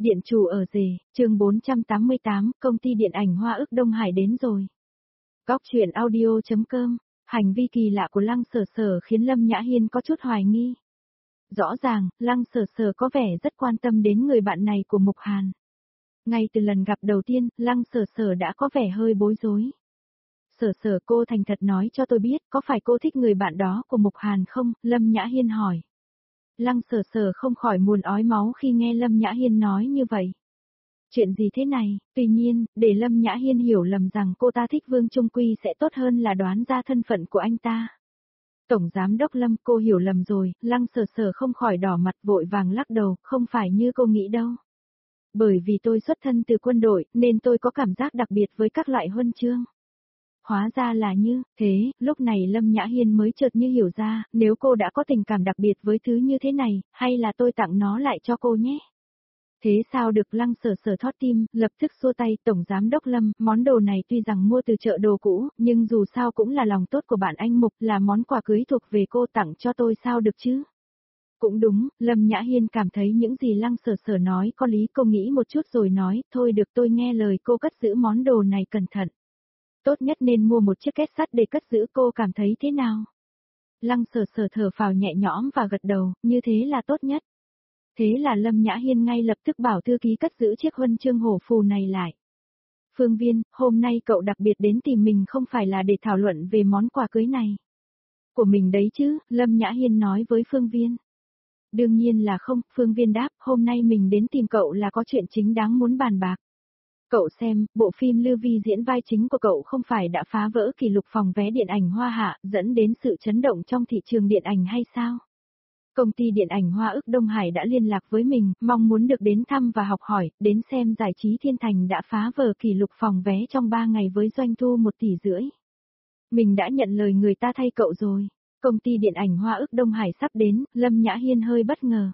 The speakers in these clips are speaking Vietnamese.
Điện chủ ở rể, chương 488, công ty điện ảnh Hoa ức Đông Hải đến rồi. Góc truyện audio.com, hành vi kỳ lạ của Lăng Sở Sở khiến Lâm Nhã Hiên có chút hoài nghi. Rõ ràng, Lăng Sở Sở có vẻ rất quan tâm đến người bạn này của Mục Hàn. Ngay từ lần gặp đầu tiên, Lăng Sở Sở đã có vẻ hơi bối rối. Sở Sở, cô thành thật nói cho tôi biết, có phải cô thích người bạn đó của Mục Hàn không? Lâm Nhã Hiên hỏi. Lăng Sở Sở không khỏi muốn ói máu khi nghe Lâm Nhã Hiên nói như vậy. Chuyện gì thế này? Tuy nhiên, để Lâm Nhã Hiên hiểu lầm rằng cô ta thích Vương Trung Quy sẽ tốt hơn là đoán ra thân phận của anh ta. Tổng Giám đốc Lâm, cô hiểu lầm rồi. Lăng Sở Sở không khỏi đỏ mặt vội vàng lắc đầu, không phải như cô nghĩ đâu. Bởi vì tôi xuất thân từ quân đội, nên tôi có cảm giác đặc biệt với các loại huân chương. Hóa ra là như thế, lúc này Lâm Nhã Hiên mới chợt như hiểu ra, nếu cô đã có tình cảm đặc biệt với thứ như thế này, hay là tôi tặng nó lại cho cô nhé. Thế sao được? Lăng Sở Sở thót tim, lập tức xua tay. Tổng Giám đốc Lâm, món đồ này tuy rằng mua từ chợ đồ cũ, nhưng dù sao cũng là lòng tốt của bạn anh Mục, là món quà cưới thuộc về cô, tặng cho tôi sao được chứ? Cũng đúng, Lâm Nhã Hiên cảm thấy những gì Lăng Sở Sở nói có lý. Cô nghĩ một chút rồi nói, thôi được, tôi nghe lời cô, cất giữ món đồ này cẩn thận. Tốt nhất nên mua một chiếc két sắt để cất giữ, cô cảm thấy thế nào? Lăng Sở Sở thở phào nhẹ nhõm và gật đầu, như thế là tốt nhất. Thế là Lâm Nhã Hiên ngay lập tức bảo thư ký cất giữ chiếc huân chương hổ phù này lại. Phương Viên, hôm nay cậu đặc biệt đến tìm mình không phải là để thảo luận về món quà cưới này. Của mình đấy chứ, Lâm Nhã Hiên nói với Phương Viên. Đương nhiên là không, Phương Viên đáp, hôm nay mình đến tìm cậu là có chuyện chính đáng muốn bàn bạc. Cậu xem, bộ phim Lưu Vi diễn vai chính của cậu không phải đã phá vỡ kỷ lục phòng vé điện ảnh Hoa Hạ, dẫn đến sự chấn động trong thị trường điện ảnh hay sao? Công ty điện ảnh Hoa ức Đông Hải đã liên lạc với mình, mong muốn được đến thăm và học hỏi, đến xem Giải trí Thiên Thành đã phá vỡ kỷ lục phòng vé trong 3 ngày với doanh thu 1,5 tỷ. Mình đã nhận lời người ta thay cậu rồi. Công ty điện ảnh Hoa ức Đông Hải sắp đến, Lâm Nhã Hiên hơi bất ngờ.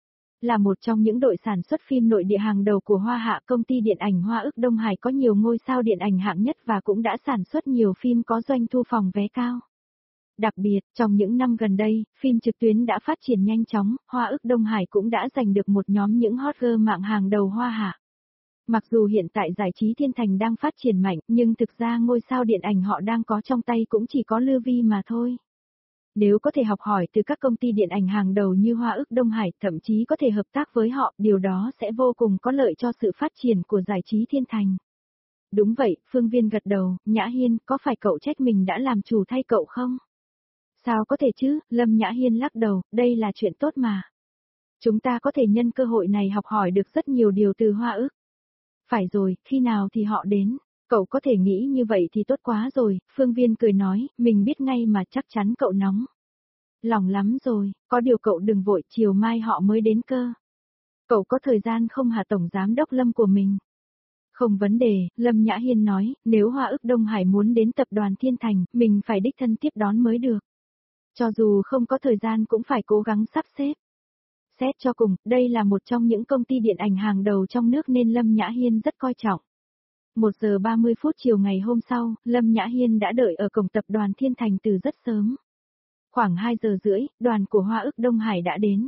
Là một trong những đội sản xuất phim nội địa hàng đầu của Hoa Hạ, công ty điện ảnh Hoa ức Đông Hải có nhiều ngôi sao điện ảnh hạng nhất và cũng đã sản xuất nhiều phim có doanh thu phòng vé cao. Đặc biệt, trong những năm gần đây, phim trực tuyến đã phát triển nhanh chóng, Hoa ức Đông Hải cũng đã giành được một nhóm những hot girl mạng hàng đầu Hoa Hạ. Mặc dù hiện tại Giải trí Thiên Thành đang phát triển mạnh, nhưng thực ra ngôi sao điện ảnh họ đang có trong tay cũng chỉ có Lưu Vi mà thôi. Nếu có thể học hỏi từ các công ty điện ảnh hàng đầu như Hoa ức Đông Hải, thậm chí có thể hợp tác với họ, điều đó sẽ vô cùng có lợi cho sự phát triển của Giải trí Thiên Thành. Đúng vậy, Phương Viên gật đầu, Nhã Hiên, có phải cậu trách mình đã làm chủ thay cậu không? Sao có thể chứ, Lâm Nhã Hiên lắc đầu, đây là chuyện tốt mà. Chúng ta có thể nhân cơ hội này học hỏi được rất nhiều điều từ Hoa ức. Phải rồi, khi nào thì họ đến? Cậu có thể nghĩ như vậy thì tốt quá rồi, Phương Viên cười nói, mình biết ngay mà, chắc chắn cậu nóng lòng lắm rồi, có điều cậu đừng vội, chiều mai họ mới đến cơ. Cậu có thời gian không hả Tổng Giám đốc Lâm của mình? Không vấn đề, Lâm Nhã Hiên nói, nếu Hoa ức Đông Hải muốn đến tập đoàn Thiên Thành, mình phải đích thân tiếp đón mới được. Cho dù không có thời gian cũng phải cố gắng sắp xếp. Xét cho cùng, đây là một trong những công ty điện ảnh hàng đầu trong nước nên Lâm Nhã Hiên rất coi trọng. 1 giờ 30 phút chiều ngày hôm sau, Lâm Nhã Hiên đã đợi ở cổng tập đoàn Thiên Thành từ rất sớm. Khoảng 2 giờ rưỡi, đoàn của Hoa ức Đông Hải đã đến.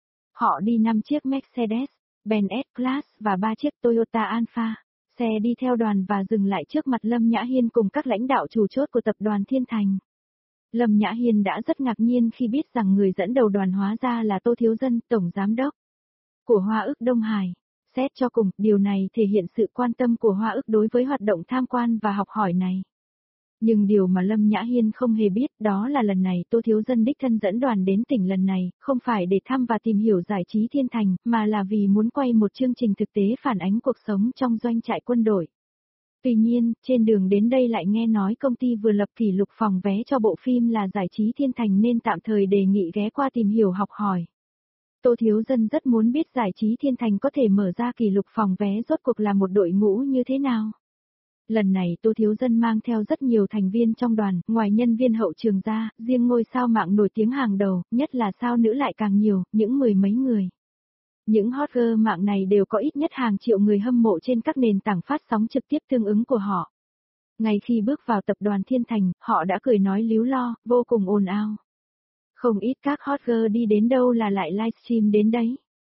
Họ đi 5 chiếc Mercedes-Benz S-Class và 3 chiếc Toyota Alphard. Xe đi theo đoàn và dừng lại trước mặt Lâm Nhã Hiên cùng các lãnh đạo chủ chốt của tập đoàn Thiên Thành. Lâm Nhã Hiên đã rất ngạc nhiên khi biết rằng người dẫn đầu đoàn hóa ra là Tô Thiếu Dân, Tổng Giám đốc của Hoa ức Đông Hải. Xét cho cùng, điều này thể hiện sự quan tâm của Hoa ức đối với hoạt động tham quan và học hỏi này. Nhưng điều mà Lâm Nhã Hiên không hề biết đó là lần này Tô Thiếu Dân đích thân dẫn đoàn đến tỉnh lần này, không phải để thăm và tìm hiểu Giải trí Thiên Thành, mà là vì muốn quay một chương trình thực tế phản ánh cuộc sống trong doanh trại quân đội. Tuy nhiên, trên đường đến đây lại nghe nói công ty vừa lập kỷ lục phòng vé cho bộ phim là Giải trí Thiên Thành nên tạm thời đề nghị ghé qua tìm hiểu học hỏi. Tô Thiếu Dân rất muốn biết Giải trí Thiên Thành có thể mở ra kỷ lục phòng vé rốt cuộc là một đội ngũ như thế nào. Lần này Tô Thiếu Dân mang theo rất nhiều thành viên trong đoàn, ngoài nhân viên hậu trường ra, riêng ngôi sao mạng nổi tiếng hàng đầu, nhất là sao nữ lại càng nhiều, những mười mấy người. Những hot girl mạng này đều có ít nhất hàng triệu người hâm mộ trên các nền tảng phát sóng trực tiếp tương ứng của họ. Ngay khi bước vào tập đoàn Thiên Thành, họ đã cười nói líu lo, vô cùng ồn ào. Không ít các hot girl đi đến đâu là lại livestream đến đấy.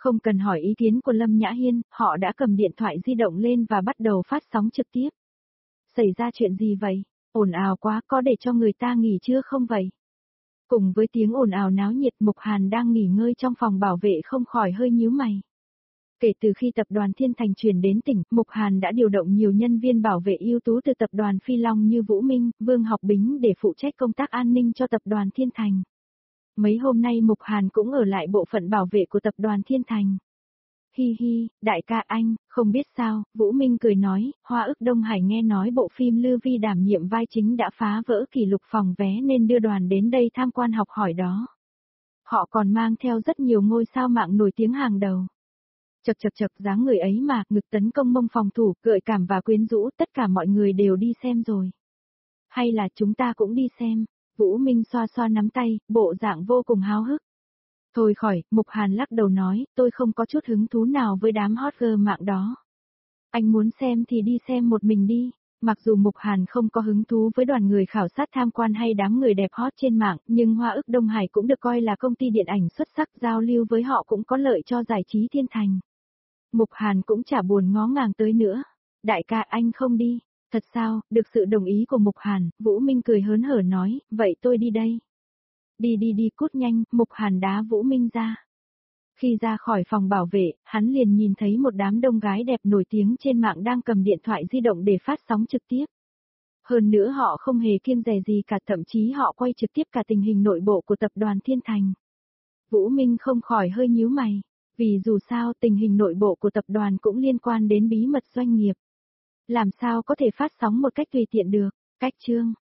Không cần hỏi ý kiến của Lâm Nhã Hiên, họ đã cầm điện thoại di động lên và bắt đầu phát sóng trực tiếp. Xảy ra chuyện gì vậy? Ồn ào quá, có để cho người ta nghỉ chưa không vậy? Cùng với tiếng ồn ào náo nhiệt, Mục Hàn đang nghỉ ngơi trong phòng bảo vệ không khỏi hơi nhíu mày. Kể từ khi tập đoàn Thiên Thành chuyển đến tỉnh, Mục Hàn đã điều động nhiều nhân viên bảo vệ ưu tú từ tập đoàn Phi Long như Vũ Minh, Vương Học Bính để phụ trách công tác an ninh cho tập đoàn Thiên Thành. Mấy hôm nay Mục Hàn cũng ở lại bộ phận bảo vệ của tập đoàn Thiên Thành. Hi hi, đại ca anh, không biết sao, Vũ Minh cười nói, Hoa ức Đông Hải nghe nói bộ phim Lư Vi đảm nhiệm vai chính đã phá vỡ kỷ lục phòng vé nên đưa đoàn đến đây tham quan học hỏi đó. Họ còn mang theo rất nhiều ngôi sao mạng nổi tiếng hàng đầu. Chật chật chật, dáng người ấy mà, ngực tấn công mông phòng thủ, gợi cảm và quyến rũ, tất cả mọi người đều đi xem rồi. Hay là chúng ta cũng đi xem? Vũ Minh xoa xoa nắm tay, bộ dạng vô cùng háo hức. Thôi khỏi, Mục Hàn lắc đầu nói, tôi không có chút hứng thú nào với đám hot girl mạng đó. Anh muốn xem thì đi xem một mình đi. Mặc dù Mục Hàn không có hứng thú với đoàn người khảo sát tham quan hay đám người đẹp hot trên mạng, nhưng Hoa ức Đông Hải cũng được coi là công ty điện ảnh xuất sắc, giao lưu với họ cũng có lợi cho giải trí Thiên Thành. Mục Hàn cũng chả buồn ngó ngàng tới nữa. Đại ca anh không đi. Thật sao, được sự đồng ý của Mục Hàn, Vũ Minh cười hớn hở nói, vậy tôi đi đây. Đi đi đi, cút nhanh, Mục Hàn đá Vũ Minh ra. Khi ra khỏi phòng bảo vệ, hắn liền nhìn thấy một đám đông gái đẹp nổi tiếng trên mạng đang cầm điện thoại di động để phát sóng trực tiếp. Hơn nữa họ không hề kiêng dè gì cả, thậm chí họ quay trực tiếp cả tình hình nội bộ của tập đoàn Thiên Thành. Vũ Minh không khỏi hơi nhíu mày, vì dù sao tình hình nội bộ của tập đoàn cũng liên quan đến bí mật doanh nghiệp. Làm sao có thể phát sóng một cách tùy tiện được, cách chương.